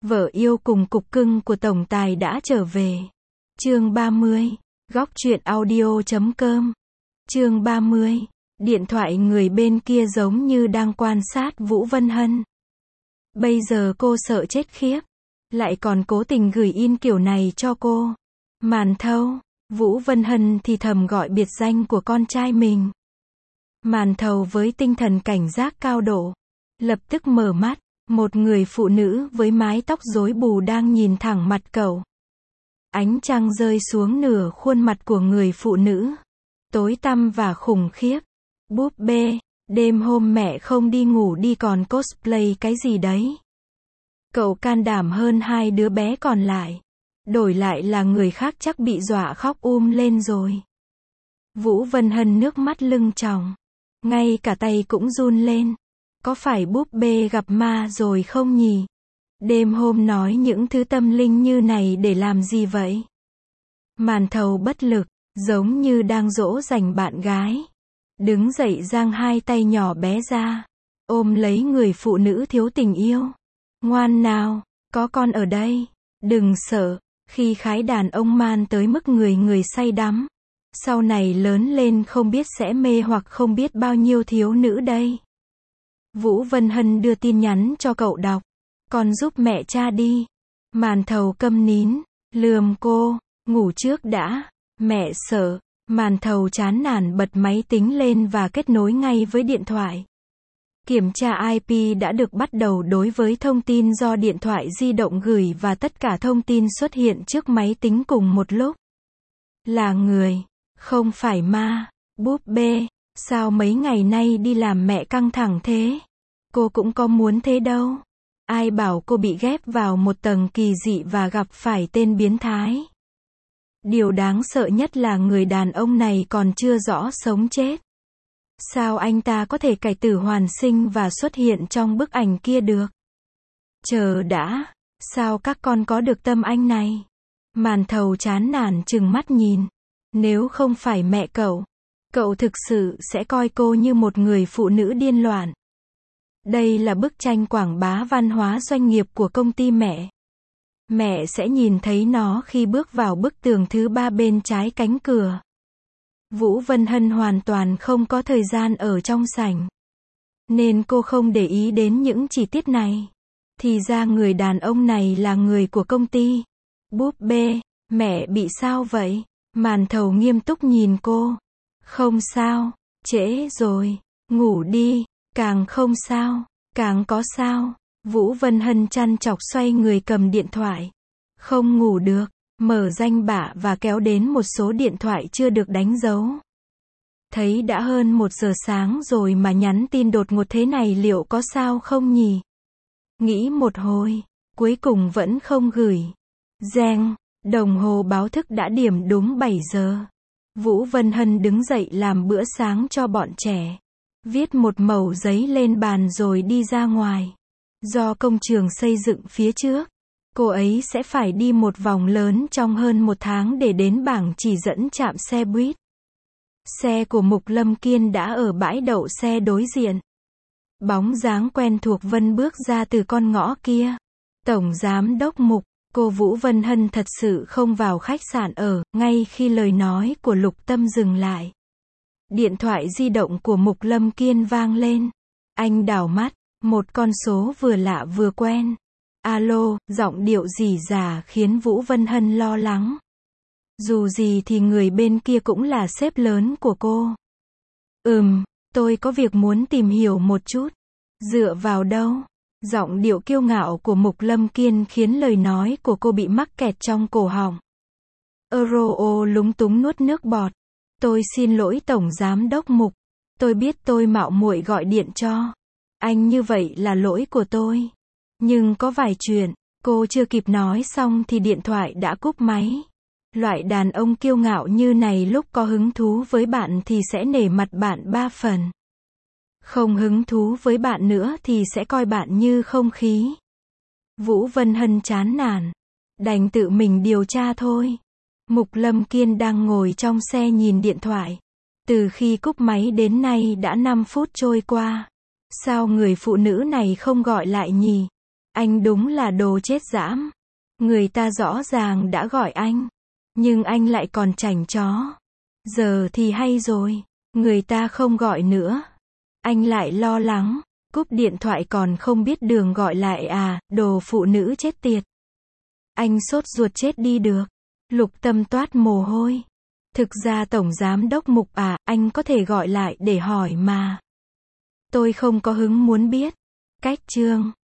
Vợ yêu cùng cục cưng của tổng tài đã trở về. Chương 30. Góc truyện audio.com. Chương 30. Điện thoại người bên kia giống như đang quan sát Vũ Vân Hân. Bây giờ cô sợ chết khiếp. Lại còn cố tình gửi in kiểu này cho cô. Màn thầu. Vũ Vân Hân thì thầm gọi biệt danh của con trai mình. Màn thầu với tinh thần cảnh giác cao độ. Lập tức mở mắt. Một người phụ nữ với mái tóc rối bù đang nhìn thẳng mặt cậu. Ánh trăng rơi xuống nửa khuôn mặt của người phụ nữ. Tối tăm và khủng khiếp. Búp bê, đêm hôm mẹ không đi ngủ đi còn cosplay cái gì đấy. Cậu can đảm hơn hai đứa bé còn lại. Đổi lại là người khác chắc bị dọa khóc lên rồi. Vũ Vân Hân nước mắt lưng tròng. Ngay cả tay cũng run lên. Có phải búp bê gặp ma rồi không nhỉ? Đêm hôm nói những thứ tâm linh như này để làm gì vậy? Màn thầu bất lực, giống như đang dỗ dành bạn gái. Đứng dậy giang hai tay nhỏ bé ra. Ôm lấy người phụ nữ thiếu tình yêu. Ngoan nào, có con ở đây. Đừng sợ, khi khái đàn ông man tới mức người say đắm. Sau này lớn lên không biết sẽ mê hoặc không biết bao nhiêu thiếu nữ đây. Vũ Vân Hân đưa tin nhắn cho cậu đọc. Con giúp mẹ cha đi. Màn thầu câm nín, lườm cô, ngủ trước đã, mẹ sợ. Màn thầu chán nản bật máy tính lên và kết nối ngay với điện thoại. Kiểm tra IP đã được bắt đầu đối với thông tin do điện thoại di động gửi và tất cả thông tin xuất hiện trước máy tính cùng một lúc. Là người, không phải ma. Búp bê, sao mấy ngày nay đi làm mẹ căng thẳng thế? Cô cũng có muốn thế đâu. Ai bảo cô bị ghép vào một tầng kỳ dị và gặp phải tên biến thái. Điều đáng sợ nhất là người đàn ông này còn chưa rõ sống chết. Sao anh ta có thể cải tử hoàn sinh và xuất hiện trong bức ảnh kia được? Chờ đã, sao các con có được tâm anh này? Màn thầu chán nản trừng mắt nhìn. Nếu không phải mẹ cậu thực sự sẽ coi cô như một người phụ nữ điên loạn. Đây là bức tranh quảng bá văn hóa doanh nghiệp của công ty mẹ. Mẹ sẽ nhìn thấy nó khi bước vào bức tường thứ 3 bên trái cánh cửa. Vũ Vân Hân hoàn toàn không có thời gian ở trong sảnh. Nên cô không để ý đến những chi tiết này. Thì ra người đàn ông này là người của công ty. Búp bê, mẹ bị sao vậy? Màn thầu nghiêm túc nhìn cô. Không sao, trễ rồi, ngủ đi. Càng không sao, càng có sao. Vũ Vân Hân trăn trọc xoay người cầm điện thoại. Không ngủ được, mở danh bạ và kéo đến một số điện thoại chưa được đánh dấu. Thấy đã hơn 1 giờ sáng rồi mà nhắn tin đột ngột thế này liệu có sao không nhỉ? Nghĩ một hồi, cuối cùng vẫn không gửi. Reng, đồng hồ báo thức đã điểm đúng 7 giờ. Vũ Vân Hân đứng dậy làm bữa sáng cho bọn trẻ. Viết một mẩu giấy lên bàn rồi đi ra ngoài. Do công trường xây dựng phía trước, cô ấy sẽ phải đi một vòng lớn trong hơn 1 tháng để đến bảng chỉ dẫn trạm xe buýt. Xe của Mục Lâm Kiên đã ở bãi đậu xe đối diện. Bóng dáng quen thuộc Vân bước ra từ con ngõ kia. Tổng giám đốc Mục, cô Vũ Vân Hân thật sự không vào khách sạn ở, ngay khi lời nói của Lục Tâm dừng lại. Điện thoại di động của Mục Lâm Kiên vang lên. Anh đảo mắt, một con số vừa lạ vừa quen. Alo, giọng điệu rỉ rả khiến Vũ Vân Hân lo lắng. Dù gì thì người bên kia cũng là sếp lớn của cô. Tôi có việc muốn tìm hiểu một chút. Dựa vào đâu? Giọng điệu kiêu ngạo của Mục Lâm Kiên khiến lời nói của cô bị mắc kẹt trong cổ họng. Lúng túng nuốt nước bọt. Tôi xin lỗi Tổng Giám đốc Mục. Tôi biết tôi mạo muội gọi điện cho anh như vậy là lỗi của tôi. Nhưng có vài chuyện, cô chưa kịp nói xong thì điện thoại đã cúp máy. Loại đàn ông kiêu ngạo như này lúc có hứng thú với bạn thì sẽ nể mặt bạn 3 phần. Không hứng thú với bạn nữa thì sẽ coi bạn như không khí. Vũ Vân Hân chán nản. Đành tự mình điều tra thôi. Mục Lâm Kiên đang ngồi trong xe nhìn điện thoại. Từ khi cúp máy đến nay đã 5 phút trôi qua. Sao người phụ nữ này không gọi lại nhỉ? Anh đúng là đồ chết dãm. Người ta rõ ràng đã gọi anh. Nhưng anh lại còn chảnh chó. Giờ thì hay rồi. Người ta không gọi nữa. Anh lại lo lắng. Cúp điện thoại còn không biết đường gọi lại à, đồ phụ nữ chết tiệt. Anh sốt ruột chết đi được. Lục Tâm toát mồ hôi. Thực ra Tổng Giám đốc Mục à, anh có thể gọi lại để hỏi mà. Tôi không có hứng muốn biết. Cách chương